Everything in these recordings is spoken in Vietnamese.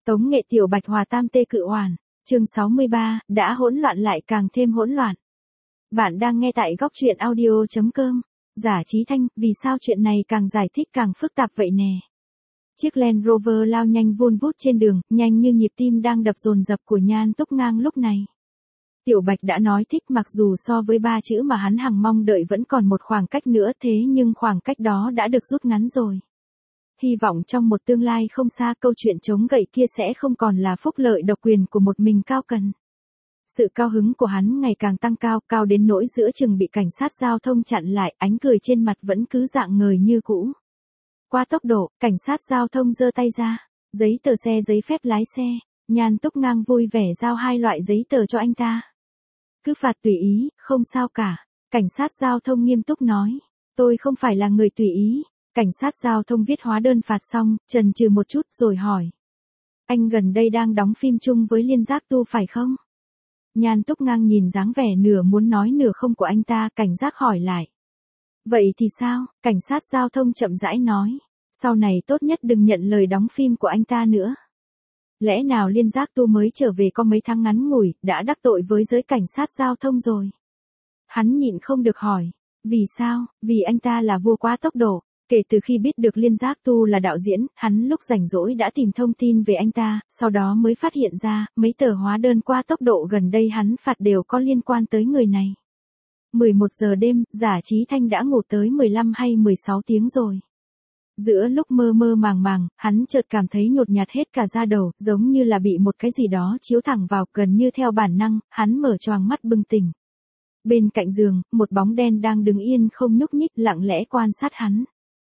Tống nghệ Tiểu Bạch hòa tam tê cự hoàn. Chương 63, đã hỗn loạn lại càng thêm hỗn loạn. Bạn đang nghe tại góc truyện audio.com. Giả Chí Thanh, vì sao chuyện này càng giải thích càng phức tạp vậy nè? Chiếc Land Rover lao nhanh vun vút trên đường, nhanh như nhịp tim đang đập dồn dập của Nhan Túc Ngang lúc này. Tiểu Bạch đã nói thích, mặc dù so với 3 chữ mà hắn hằng mong đợi vẫn còn một khoảng cách nữa, thế nhưng khoảng cách đó đã được rút ngắn rồi. Hy vọng trong một tương lai không xa, câu chuyện chống gậy kia sẽ không còn là phúc lợi độc quyền của một mình Cao Cần. Sự cao hứng của hắn ngày càng tăng cao, cao đến nỗi giữa chừng bị cảnh sát giao thông chặn lại, ánh cười trên mặt vẫn cứ rạng ngời như cũ. Qua tốc độ, cảnh sát giao thông giơ tay ra, giấy tờ xe, giấy phép lái xe. Nhan Túc Ngang vui vẻ giao 2 loại giấy tờ cho anh ta. Cứ phạt tùy ý, không sao cả. Cảnh sát giao thông nghiêm túc nói, tôi không phải là người tùy ý. Cảnh sát giao thông viết hóa đơn phạt xong, chần chừ một chút rồi hỏi. Anh gần đây đang đóng phim chung với Liên Giác Tu phải không? Nhan Túc Ngang nhìn dáng vẻ nửa muốn nói nửa không của anh ta, cảnh giác hỏi lại. Vậy thì sao? Cảnh sát giao thông chậm rãi nói. Sau này tốt nhất đừng nhận lời đóng phim của anh ta nữa. Lẽ nào Liên Giác Tu mới trở về có mấy tháng ngắn ngủi, đã đắc tội với giới cảnh sát giao thông rồi? Hắn nhịn không được hỏi. Vì sao? Vì anh ta là vua quá tốc độ. Kể từ khi biết được Liên Giác Tu là đạo diễn, hắn lúc rảnh rỗi đã tìm thông tin về anh ta, sau đó mới phát hiện ra, mấy tờ hóa đơn qua tốc độ gần đây hắn phạt đều có liên quan tới người này. 11 giờ đêm, Giả Chí Thanh đã ngủ tới 15 hay 16 tiếng rồi. Giữa lúc mơ mơ màng màng, hắn chợt cảm thấy nhột nhạt hết cả da đầu, giống như là bị một cái gì đó chiếu thẳng vào, gần như theo bản năng, hắn mở choàng mắt bừng tỉnh. Bên cạnh giường, một bóng đen đang đứng yên không nhúc nhích, lặng lẽ quan sát hắn.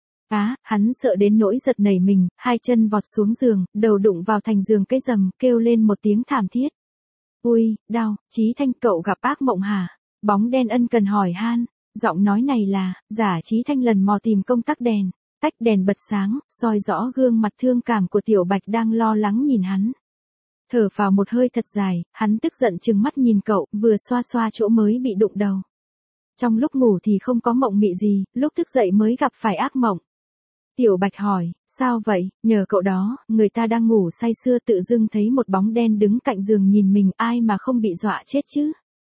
Hắn sợ đến nỗi giật nảy mình, 2 chân vọt xuống giường, đầu đụng vào thành giường cái rầm, kêu lên một tiếng thảm thiết. Ui, đau, Chí Thanh, cậu gặp ác mộng hả? Bóng đen ân cần hỏi han, giọng nói này là, Giả Chí Thanh lần mò tìm công tắc đèn, tách đèn bật sáng, soi rõ gương mặt thương cảm của Tiểu Bạch đang lo lắng nhìn hắn. Thở vào một hơi thật dài, hắn tức giận trừng mắt nhìn cậu, vừa xoa xoa chỗ mới bị đụng đầu. Trong lúc ngủ thì không có mộng mị gì, lúc thức dậy mới gặp phải ác mộng. Tiểu Bạch hỏi, sao vậy? Nhờ cậu đó, người ta đang ngủ say sưa tự dưng thấy một bóng đen đứng cạnh giường nhìn mình, ai mà không bị dọa chết chứ?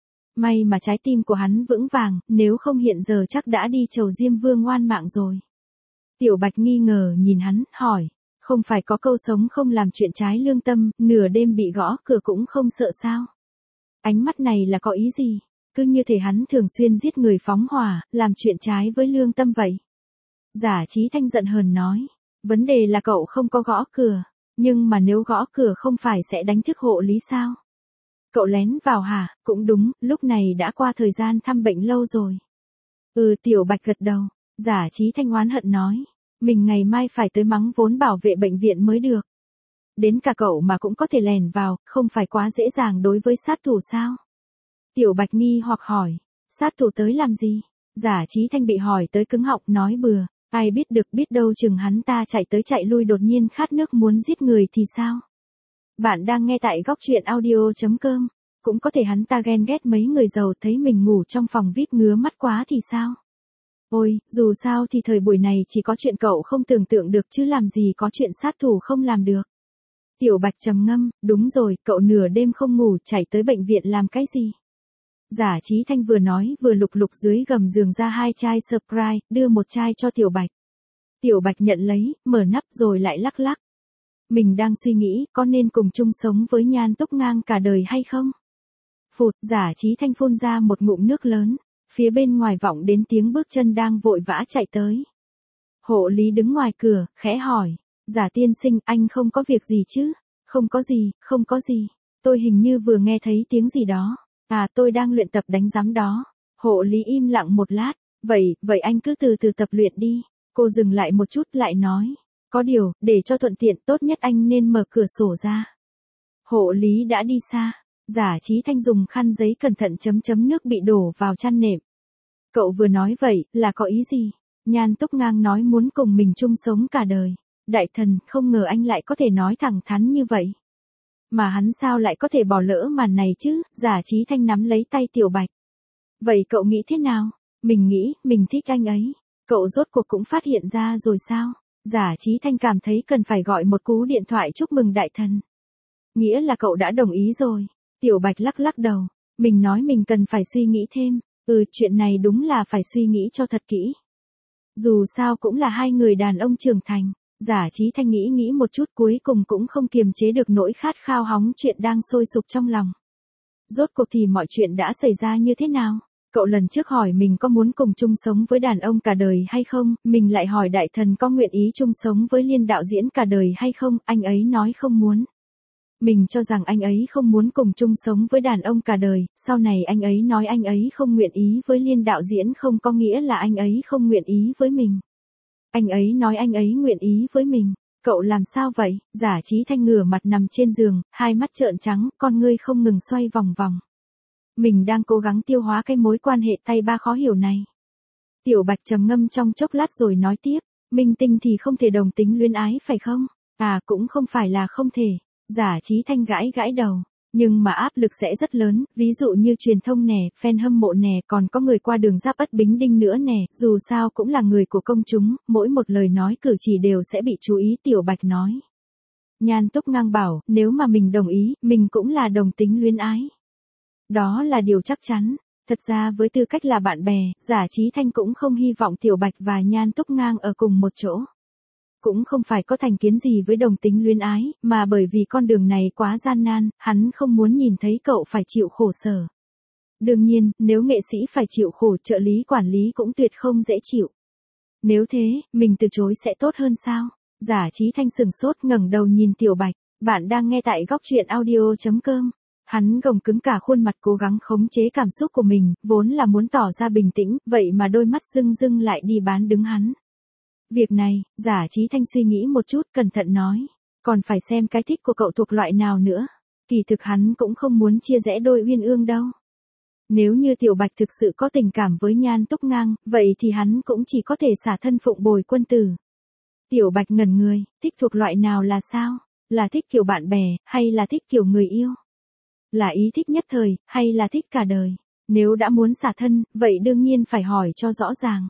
May mà trái tim của hắn vững vàng, nếu không hiện giờ chắc đã đi chầu Diêm Vương oan mạng rồi. Tiểu Bạch nghi ngờ nhìn hắn, hỏi, không phải có câu sống không làm chuyện trái lương tâm, nửa đêm bị gõ cửa cũng không sợ sao? Ánh mắt này là có ý gì? Cứ như thể hắn thường xuyên giết người phóng hỏa, làm chuyện trái với lương tâm vậy. Giả Chí Thanh giận hờn nói, vấn đề là cậu không có gõ cửa, nhưng mà nếu gõ cửa không phải sẽ đánh thức hộ lý sao? Cậu lén vào hả? Cũng đúng, lúc này đã qua thời gian thăm bệnh lâu rồi. Tiểu Bạch gật đầu. Giả Chí Thanh oán hận nói, mình ngày mai phải tới mắng vốn bảo vệ bệnh viện mới được. Đến cả cậu mà cũng có thể lèn vào, không phải quá dễ dàng đối với sát thủ sao? Tiểu Bạch nghi hoặc hỏi, sát thủ tới làm gì? Giả Chí Thanh bị hỏi tới cứng họng, nói bừa, ai biết được, biết đâu chừng hắn ta chạy tới chạy lui đột nhiên khát nước muốn giết người thì sao? Bạn đang nghe tại góc truyện audio.com, cũng có thể hắn ta ghen ghét mấy người giàu thấy mình ngủ trong phòng VIP ngứa mắt quá thì sao? Ôi, dù sao thì thời buổi này chỉ có chuyện cậu không tưởng tượng được chứ làm gì có chuyện sát thủ không làm được. Tiểu Bạch trầm ngâm, đúng rồi, cậu nửa đêm không ngủ chạy tới bệnh viện làm cái gì? Giả Chí Thanh vừa nói vừa lục lục dưới gầm giường ra 2 chai Sprite, đưa một chai cho Tiểu Bạch. Tiểu Bạch nhận lấy, mở nắp rồi lại lắc lắc. Mình đang suy nghĩ có nên cùng chung sống với Nhan Túc Ngang cả đời hay không? Phụt, Giả Chí Thanh phun ra một ngụm nước lớn, phía bên ngoài vọng đến tiếng bước chân đang vội vã chạy tới. Hộ lý đứng ngoài cửa, khẽ hỏi, Giả tiên sinh, anh không có việc gì chứ? Không có gì, không có gì, tôi hình như vừa nghe thấy tiếng gì đó. Tôi đang luyện tập đánh giám đó. Hộ lý im lặng một lát, vậy anh cứ từ từ tập luyện đi. Cô dừng lại một chút lại nói, có điều, để cho thuận tiện tốt nhất anh nên mở cửa sổ ra. Hộ lý đã đi xa, Giả Chí Thanh dùng khăn giấy cẩn thận chấm nước bị đổ vào chăn nệm. Cậu vừa nói vậy, là có ý gì? Nhan Túc Ngang nói muốn cùng mình chung sống cả đời. Đại thần, không ngờ anh lại có thể nói thẳng thắn như vậy. Mà hắn sao lại có thể bỏ lỡ màn này chứ? Giả Chí Thanh nắm lấy tay Tiểu Bạch. Vậy cậu nghĩ thế nào? Mình nghĩ, mình thích anh ấy. Cậu rốt cuộc cũng phát hiện ra rồi sao? Giả Chí Thanh cảm thấy cần phải gọi một cú điện thoại chúc mừng đại thần. Nghĩa là cậu đã đồng ý rồi. Tiểu Bạch lắc lắc đầu. Mình nói mình cần phải suy nghĩ thêm. Chuyện này đúng là phải suy nghĩ cho thật kỹ. Dù sao cũng là hai người đàn ông trưởng thành. Giả Chí Thanh nghĩ một chút cuối cùng cũng không kiềm chế được nỗi khát khao hóng chuyện đang sôi sục trong lòng. Rốt cuộc thì mọi chuyện đã xảy ra như thế nào? Cậu lần trước hỏi mình có muốn cùng chung sống với đàn ông cả đời hay không, mình lại hỏi đại thần có nguyện ý chung sống với Liên đạo diễn cả đời hay không, anh ấy nói không muốn. Mình cho rằng anh ấy không muốn cùng chung sống với đàn ông cả đời, sau này anh ấy nói anh ấy không nguyện ý với Liên đạo diễn không có nghĩa là anh ấy không nguyện ý với mình. Anh ấy nói anh ấy nguyện ý với mình. Cậu làm sao vậy? Giả Chí Thanh ngửa mặt nằm trên giường, hai mắt trợn trắng, con ngươi không ngừng xoay vòng vòng. Mình đang cố gắng tiêu hóa cái mối quan hệ tay ba khó hiểu này. Tiểu Bạch trầm ngâm trong chốc lát rồi nói tiếp, minh tinh thì không thể đồng tính luyến ái phải không? Cũng không phải là không thể. Giả Chí Thanh gãi gãi đầu. Nhưng mà áp lực sẽ rất lớn, ví dụ như truyền thông nè, fan hâm mộ nè, còn có người qua đường Giáp Ất Bính Đinh nữa nè, dù sao cũng là người của công chúng, mỗi một lời nói cử chỉ đều sẽ bị chú ý. Tiểu Bạch nói. Nhan Túc Ngang bảo, nếu mà mình đồng ý, mình cũng là đồng tính luyến ái. Đó là điều chắc chắn. Thật ra với tư cách là bạn bè, Giả Chí Thanh cũng không hy vọng Tiểu Bạch và Nhan Túc Ngang ở cùng một chỗ. Cũng không phải có thành kiến gì với đồng tính luyến ái, mà bởi vì con đường này quá gian nan, hắn không muốn nhìn thấy cậu phải chịu khổ sở. Đương nhiên, nếu nghệ sĩ phải chịu khổ, trợ lý quản lý cũng tuyệt không dễ chịu. Nếu thế, mình từ chối sẽ tốt hơn sao? Giả Chí Thanh sừng sốt ngẩng đầu nhìn Tiểu Bạch, bạn đang nghe tại góc truyện audio.com. Hắn gồng cứng cả khuôn mặt cố gắng khống chế cảm xúc của mình, vốn là muốn tỏ ra bình tĩnh, vậy mà đôi mắt rưng rưng lại đi bán đứng hắn. Việc này, Giả Chí Thanh suy nghĩ một chút, cẩn thận nói, còn phải xem cái thích của cậu thuộc loại nào nữa. Kỳ thực hắn cũng không muốn chia rẽ đôi uyên ương đâu. Nếu như Tiểu Bạch thực sự có tình cảm với Nhan Túc Ngang, vậy thì hắn cũng chỉ có thể xả thân phụng bồi quân tử. Tiểu Bạch ngẩn người, thích thuộc loại nào là sao? Là thích kiểu bạn bè, hay là thích kiểu người yêu? Là ý thích nhất thời, hay là thích cả đời? Nếu đã muốn xả thân, vậy đương nhiên phải hỏi cho rõ ràng.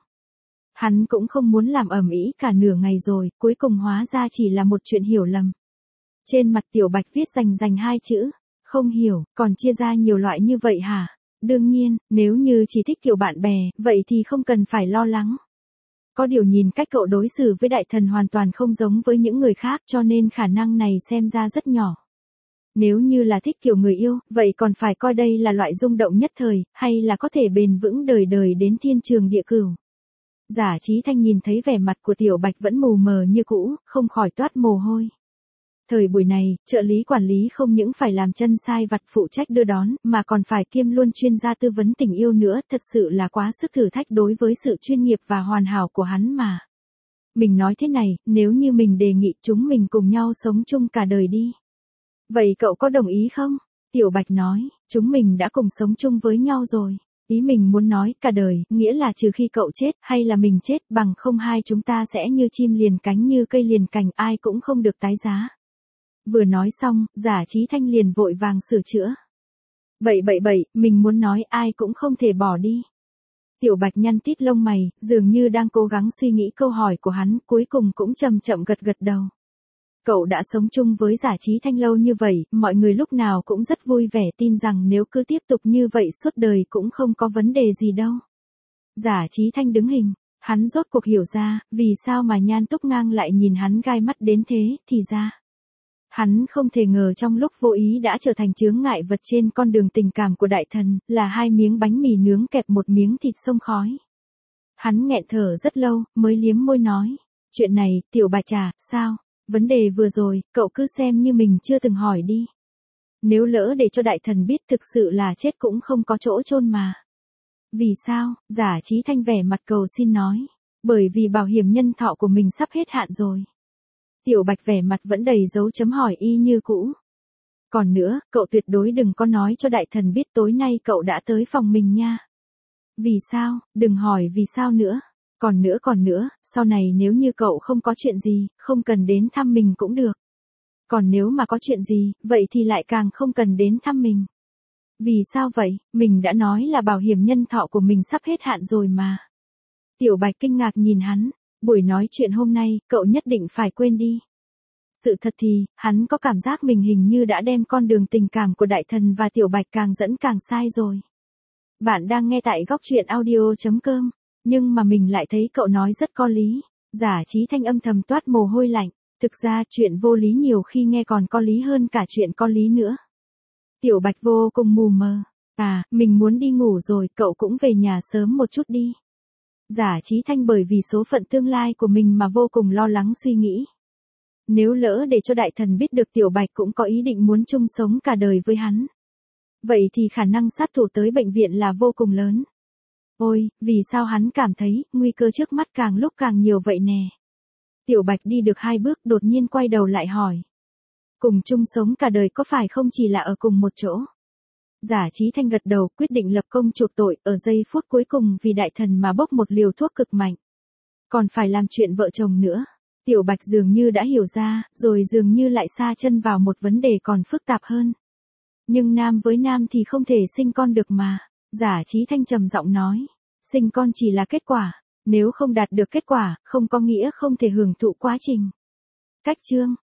Hắn cũng không muốn làm ầm ĩ cả nửa ngày rồi, cuối cùng hóa ra chỉ là một chuyện hiểu lầm. Trên mặt Tiểu Bạch viết rành hai chữ, không hiểu, còn chia ra nhiều loại như vậy hả? Đương nhiên, nếu như chỉ thích kiểu bạn bè, vậy thì không cần phải lo lắng. Có điều nhìn cách cậu đối xử với đại thần hoàn toàn không giống với những người khác, cho nên khả năng này xem ra rất nhỏ. Nếu như là thích kiểu người yêu, vậy còn phải coi đây là loại rung động nhất thời, hay là có thể bền vững đời đời đến thiên trường địa cửu. Giả Chí Thanh nhìn thấy vẻ mặt của Tiểu Bạch vẫn mù mờ như cũ, không khỏi toát mồ hôi. Thời buổi này, trợ lý quản lý không những phải làm chân sai vặt phụ trách đưa đón, mà còn phải kiêm luôn chuyên gia tư vấn tình yêu nữa, thật sự là quá sức thử thách đối với sự chuyên nghiệp và hoàn hảo của hắn mà. Mình nói thế này, nếu như mình đề nghị chúng mình cùng nhau sống chung cả đời đi. Vậy cậu có đồng ý không? Tiểu Bạch nói, chúng mình đã cùng sống chung với nhau rồi. Ý mình muốn nói cả đời, nghĩa là trừ khi cậu chết, hay là mình chết, bằng không hai chúng ta sẽ như chim liền cánh như cây liền cành, ai cũng không được tái giá. Vừa nói xong, Giả Chí Thanh liền vội vàng sửa chữa. Bậy, mình muốn nói ai cũng không thể bỏ đi. Tiểu Bạch nhăn tít lông mày, dường như đang cố gắng suy nghĩ câu hỏi của hắn, cuối cùng cũng chậm gật đầu. Cậu đã sống chung với Giả Chí Thanh lâu như vậy, mọi người lúc nào cũng rất vui vẻ, tin rằng nếu cứ tiếp tục như vậy suốt đời cũng không có vấn đề gì đâu. Giả Chí Thanh đứng hình, hắn rốt cuộc hiểu ra, vì sao mà Nhan Túc Ngang lại nhìn hắn gai mắt đến thế, thì ra. Hắn không thể ngờ trong lúc vô ý đã trở thành chướng ngại vật trên con đường tình cảm của đại thần, là hai miếng bánh mì nướng kẹp một miếng thịt xông khói. Hắn nghẹn thở rất lâu, mới liếm môi nói, chuyện này, Tiểu Bạch à, sao? Vấn đề vừa rồi, cậu cứ xem như mình chưa từng hỏi đi. Nếu lỡ để cho đại thần biết thực sự là chết cũng không có chỗ chôn mà. Vì sao? Giả Chí Thanh vẻ mặt cầu xin nói. Bởi vì bảo hiểm nhân thọ của mình sắp hết hạn rồi. Tiểu Bạch vẻ mặt vẫn đầy dấu chấm hỏi y như cũ. Còn nữa, cậu tuyệt đối đừng có nói cho đại thần biết tối nay cậu đã tới phòng mình nha. Vì sao? Đừng hỏi vì sao nữa. Còn nữa, sau này nếu như cậu không có chuyện gì, không cần đến thăm mình cũng được. Còn nếu mà có chuyện gì, vậy thì lại càng không cần đến thăm mình. Vì sao vậy? Mình đã nói là bảo hiểm nhân thọ của mình sắp hết hạn rồi mà. Tiểu Bạch kinh ngạc nhìn hắn, buổi nói chuyện hôm nay, cậu nhất định phải quên đi. Sự thật thì, hắn có cảm giác mình hình như đã đem con đường tình cảm của Đại Thần và Tiểu Bạch càng dẫn càng sai rồi. Bạn đang nghe tại góc truyện audio.com, nhưng mà mình lại thấy cậu nói rất có lý. Giả Chí Thanh âm thầm toát mồ hôi lạnh, thực ra chuyện vô lý nhiều khi nghe còn có lý hơn cả chuyện có lý nữa. Tiểu Bạch vô cùng mù mờ. À, mình muốn đi ngủ rồi, cậu cũng về nhà sớm một chút đi. Giả Chí Thanh bởi vì số phận tương lai của mình mà vô cùng lo lắng suy nghĩ. Nếu lỡ để cho Đại Thần biết được Tiểu Bạch cũng có ý định muốn chung sống cả đời với hắn, vậy thì khả năng sát thủ tới bệnh viện là vô cùng lớn. Ôi, vì sao hắn cảm thấy nguy cơ trước mắt càng lúc càng nhiều vậy nè? Tiểu Bạch đi được 2 bước đột nhiên quay đầu lại hỏi. Cùng chung sống cả đời có phải không chỉ là ở cùng một chỗ? Giả Chí Thanh gật đầu quyết định lập công chuộc tội ở giây phút cuối cùng vì Đại Thần mà bốc một liều thuốc cực mạnh. Còn phải làm chuyện vợ chồng nữa. Tiểu Bạch dường như đã hiểu ra, rồi dường như lại sa chân vào một vấn đề còn phức tạp hơn. Nhưng nam với nam thì không thể sinh con được mà. Giả Chí Thanh trầm giọng nói. Sinh con chỉ là kết quả. Nếu không đạt được kết quả, không có nghĩa không thể hưởng thụ quá trình. Cách chương.